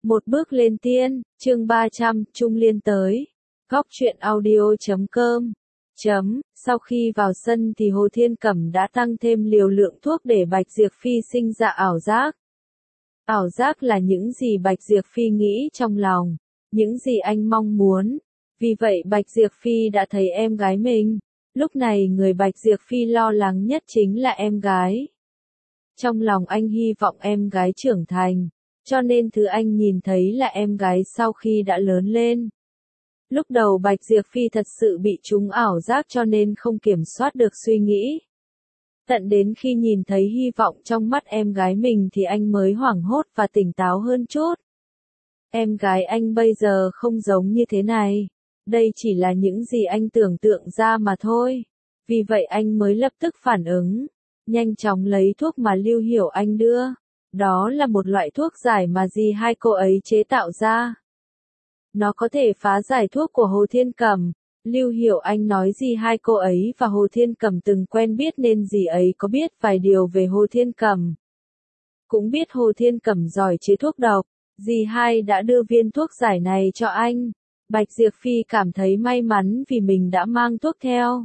Một bước lên tiên, chương 300, Trung Liên tới. Góc truyện audio.com. Sau khi vào sân thì Hồ Thiên Cẩm đã tăng thêm liều lượng thuốc để Bạch Diệp Phi sinh ra ảo giác. Ảo giác là những gì Bạch Diệp Phi nghĩ trong lòng, những gì anh mong muốn. Vì vậy Bạch Diệp Phi đã thấy em gái mình. Lúc này người Bạch Diệp Phi lo lắng nhất chính là em gái. Trong lòng anh hy vọng em gái trưởng thành, cho nên thứ anh nhìn thấy là em gái sau khi đã lớn lên. Lúc đầu Bạch Diệp Phi thật sự bị trúng ảo giác cho nên không kiểm soát được suy nghĩ. Tận đến khi nhìn thấy hy vọng trong mắt em gái mình thì anh mới hoảng hốt và tỉnh táo hơn chút. Em gái anh bây giờ không giống như thế này. Đây chỉ là những gì anh tưởng tượng ra mà thôi. Vì vậy anh mới lập tức phản ứng. Nhanh chóng lấy thuốc mà Lưu Hiểu Anh đưa. Đó là một loại thuốc giải mà dì hai cô ấy chế tạo ra. Nó có thể phá giải thuốc của Hồ Thiên Cẩm. Lưu Hiểu Anh nói dì hai cô ấy và Hồ Thiên Cẩm từng quen biết nên dì ấy có biết vài điều về Hồ Thiên Cẩm. Cũng biết Hồ Thiên Cẩm giỏi chế thuốc độc. Dì hai đã đưa viên thuốc giải này cho anh. Bạch Diệp Phi cảm thấy may mắn vì mình đã mang thuốc theo.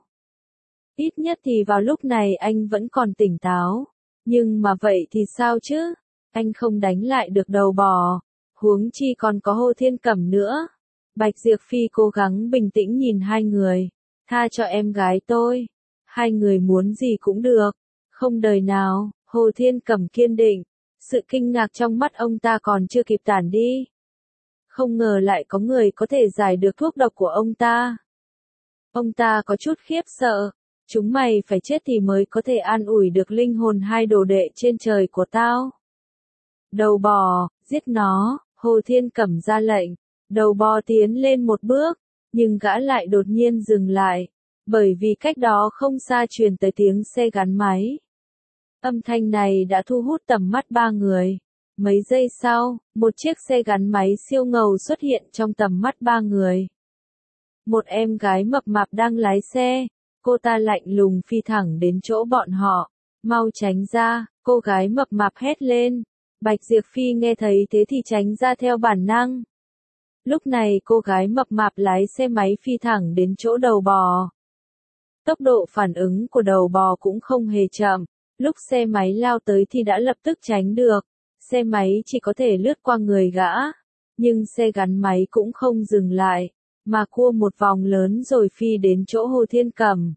Ít nhất thì vào lúc này anh vẫn còn tỉnh táo. Nhưng mà vậy thì sao chứ? Anh không đánh lại được đầu bò. Huống chi còn có Hồ Thiên Cẩm nữa. Bạch Diệp Phi cố gắng bình tĩnh nhìn hai người. Tha cho em gái tôi. Hai người muốn gì cũng được. Không đời nào, Hồ Thiên Cẩm kiên định. Sự kinh ngạc trong mắt ông ta còn chưa kịp tản đi. Không ngờ lại có người có thể giải được thuốc độc của ông ta. Ông ta có chút khiếp sợ. Chúng mày phải chết thì mới có thể an ủi được linh hồn hai đồ đệ trên trời của tao. Đầu bò, giết nó, Hồ Thiên Cẩm ra lệnh. Đầu bò tiến lên một bước, nhưng gã lại đột nhiên dừng lại. Bởi vì cách đó không xa truyền tới tiếng xe gắn máy. Âm thanh này đã thu hút tầm mắt ba người. Mấy giây sau, một chiếc xe gắn máy siêu ngầu xuất hiện trong tầm mắt ba người. Một em gái mập mạp đang lái xe. Cô ta lạnh lùng phi thẳng đến chỗ bọn họ. Mau tránh ra, cô gái mập mạp hét lên. Bạch Diệp Phi nghe thấy thế thì tránh ra theo bản năng. Lúc này cô gái mập mạp lái xe máy phi thẳng đến chỗ đầu bò. Tốc độ phản ứng của đầu bò cũng không hề chậm. Lúc xe máy lao tới thì đã lập tức tránh được. Xe máy chỉ có thể lướt qua người gã. Nhưng xe gắn máy cũng không dừng lại. Mà cua một vòng lớn rồi phi đến chỗ Hồ Thiên Cẩm.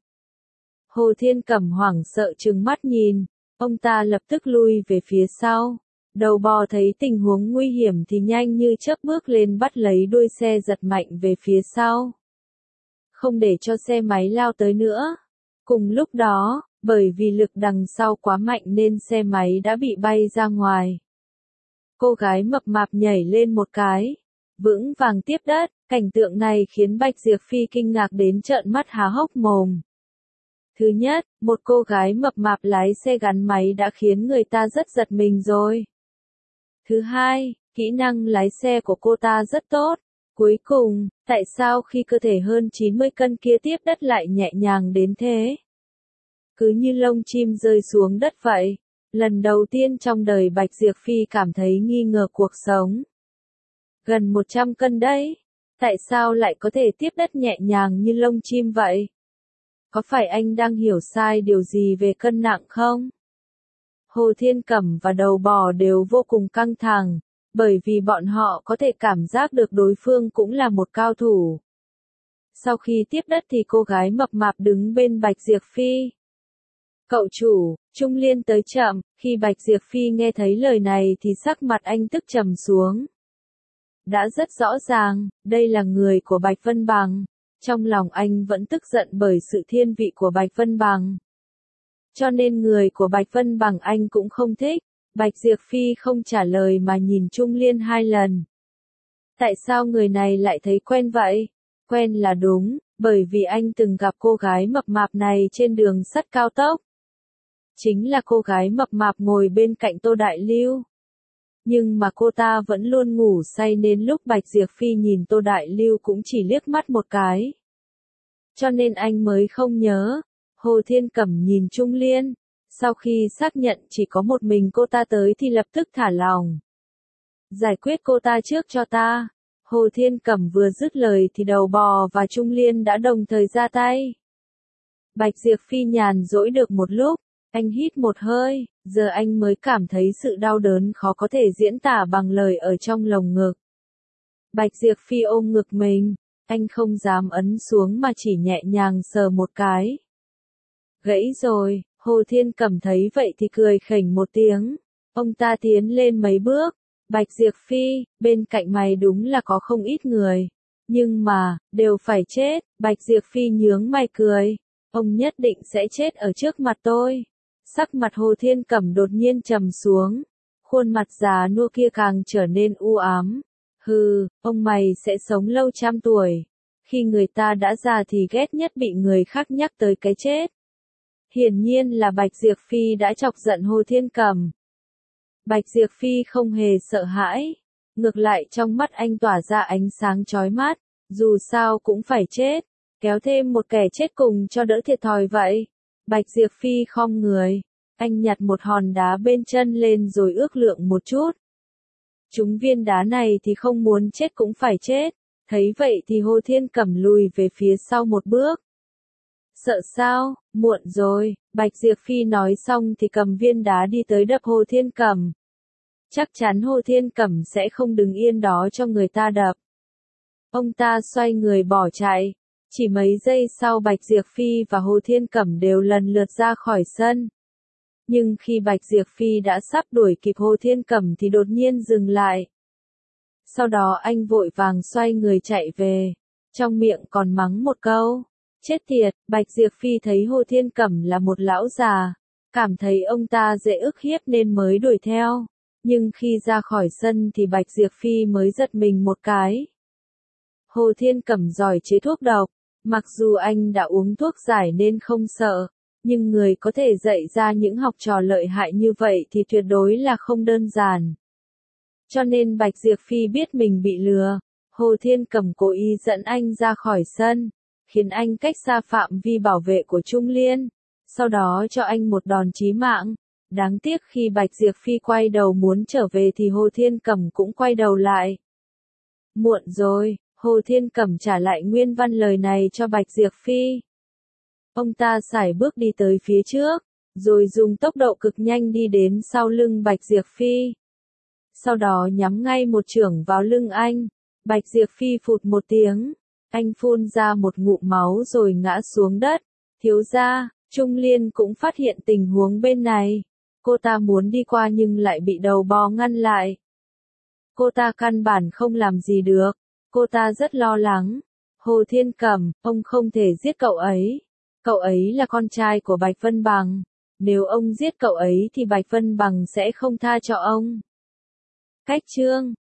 Hồ Thiên Cẩm hoảng sợ trừng mắt nhìn. Ông ta lập tức lui về phía sau. Đầu bò thấy tình huống nguy hiểm thì nhanh như chớp bước lên bắt lấy đuôi xe giật mạnh về phía sau. Không để cho xe máy lao tới nữa. Cùng lúc đó, bởi vì lực đằng sau quá mạnh nên xe máy đã bị bay ra ngoài. Cô gái mập mạp nhảy lên một cái. Vững vàng tiếp đất, cảnh tượng này khiến Bạch Diệp Phi kinh ngạc đến trợn mắt há hốc mồm. Thứ nhất, một cô gái mập mạp lái xe gắn máy đã khiến người ta rất giật mình rồi. Thứ hai, kỹ năng lái xe của cô ta rất tốt. Cuối cùng, tại sao khi cơ thể hơn 90 cân kia tiếp đất lại nhẹ nhàng đến thế? Cứ như lông chim rơi xuống đất vậy. Lần đầu tiên trong đời Bạch Diệp Phi cảm thấy nghi ngờ cuộc sống. Gần 100 cân đấy. Tại sao lại có thể tiếp đất nhẹ nhàng như lông chim vậy? Có phải anh đang hiểu sai điều gì về cân nặng không? Hồ Thiên Cẩm và đầu bò đều vô cùng căng thẳng, bởi vì bọn họ có thể cảm giác được đối phương cũng là một cao thủ. Sau khi tiếp đất thì cô gái mập mạp đứng bên Bạch Diệp Phi. Cậu chủ, Trung Liên tới chậm. Khi Bạch Diệp Phi nghe thấy lời này thì sắc mặt anh tức trầm xuống. Đã rất rõ ràng, đây là người của Bạch Vân Bằng. Trong lòng anh vẫn tức giận bởi sự thiên vị của Bạch Vân Bằng. Cho nên người của Bạch Vân Bằng anh cũng không thích. Bạch Diệp Phi không trả lời mà nhìn Trung Liên hai lần. Tại sao người này lại thấy quen vậy? Quen là đúng, bởi vì anh từng gặp cô gái mập mạp này trên đường sắt cao tốc. Chính là cô gái mập mạp ngồi bên cạnh Tô Đại Lưu. Nhưng mà cô ta vẫn luôn ngủ say nên lúc Bạch Diệp Phi nhìn Tô Đại Lưu cũng chỉ liếc mắt một cái. Cho nên anh mới không nhớ. Hồ Thiên Cẩm nhìn Trung Liên. Sau khi xác nhận chỉ có một mình cô ta tới thì lập tức thả lòng. Giải quyết cô ta trước cho ta. Hồ Thiên Cẩm vừa dứt lời thì Đầu Bò và Trung Liên đã đồng thời ra tay. Bạch Diệp Phi nhàn rỗi được một lúc, anh hít một hơi, giờ anh mới cảm thấy sự đau đớn khó có thể diễn tả bằng lời ở trong lồng ngực. Bạch Diệp Phi ôm ngực mình, anh không dám ấn xuống mà chỉ nhẹ nhàng sờ một cái. Gãy rồi, Hồ Thiên Cẩm thấy vậy thì cười khỉnh một tiếng. Ông ta tiến lên mấy bước. Bạch Diệp Phi, bên cạnh mày đúng là có không ít người. Nhưng mà, đều phải chết. Bạch Diệp Phi nhướng mày cười. Ông nhất định sẽ chết ở trước mặt tôi. Sắc mặt Hồ Thiên Cẩm đột nhiên trầm xuống. Khuôn mặt già nua kia càng trở nên u ám. Hừ, ông mày sẽ sống lâu trăm tuổi. Khi người ta đã già thì ghét nhất bị người khác nhắc tới cái chết. Hiển nhiên là Bạch Diệp Phi đã chọc giận Hồ Thiên Cẩm. Bạch Diệp Phi không hề sợ hãi. Ngược lại trong mắt anh tỏa ra ánh sáng chói mắt. Dù sao cũng phải chết. Kéo thêm một kẻ chết cùng cho đỡ thiệt thòi vậy. Bạch Diệp Phi khom người. Anh nhặt một hòn đá bên chân lên rồi ước lượng một chút. Chúng viên đá này thì không muốn chết cũng phải chết. Thấy vậy thì Hồ Thiên Cẩm lùi về phía sau một bước. Sợ sao, muộn rồi, Bạch Diệp Phi nói xong thì cầm viên đá đi tới đập Hồ Thiên Cẩm. Chắc chắn Hồ Thiên Cẩm sẽ không đứng yên đó cho người ta đập. Ông ta xoay người bỏ chạy. Chỉ mấy giây sau Bạch Diệp Phi và Hồ Thiên Cẩm đều lần lượt ra khỏi sân. Nhưng khi Bạch Diệp Phi đã sắp đuổi kịp Hồ Thiên Cẩm thì đột nhiên dừng lại. Sau đó anh vội vàng xoay người chạy về. Trong miệng còn mắng một câu. Chết tiệt, Bạch Diệp Phi thấy Hồ Thiên Cẩm là một lão già. Cảm thấy ông ta dễ ức hiếp nên mới đuổi theo. Nhưng khi ra khỏi sân thì Bạch Diệp Phi mới giật mình một cái. Hồ Thiên Cẩm giỏi chế thuốc độc. Mặc dù anh đã uống thuốc giải nên không sợ. Nhưng người có thể dạy ra những học trò lợi hại như vậy thì tuyệt đối là không đơn giản. Cho nên Bạch Diệp Phi biết mình bị lừa. Hồ Thiên Cẩm cố ý dẫn anh ra khỏi sân. Khiến anh cách xa phạm vi bảo vệ của Trung Liên. Sau đó cho anh một đòn chí mạng. Đáng tiếc khi Bạch Diệp Phi quay đầu muốn trở về thì Hồ Thiên Cẩm cũng quay đầu lại. Muộn rồi, Hồ Thiên Cẩm trả lại nguyên văn lời này cho Bạch Diệp Phi. Ông ta sải bước đi tới phía trước, rồi dùng tốc độ cực nhanh đi đến sau lưng Bạch Diệp Phi. Sau đó nhắm ngay một chưởng vào lưng anh. Bạch Diệp Phi phụt một tiếng. Anh phun ra một ngụm máu rồi ngã xuống đất. Thiếu gia, Trung Liên cũng phát hiện tình huống bên này. Cô ta muốn đi qua nhưng lại bị Đầu Bò ngăn lại. Cô ta căn bản không làm gì được. Cô ta rất lo lắng. Hồ Thiên Cẩm, ông không thể giết cậu ấy. Cậu ấy là con trai của Bạch Vân Bằng. Nếu ông giết cậu ấy thì Bạch Vân Bằng sẽ không tha cho ông. Cách chương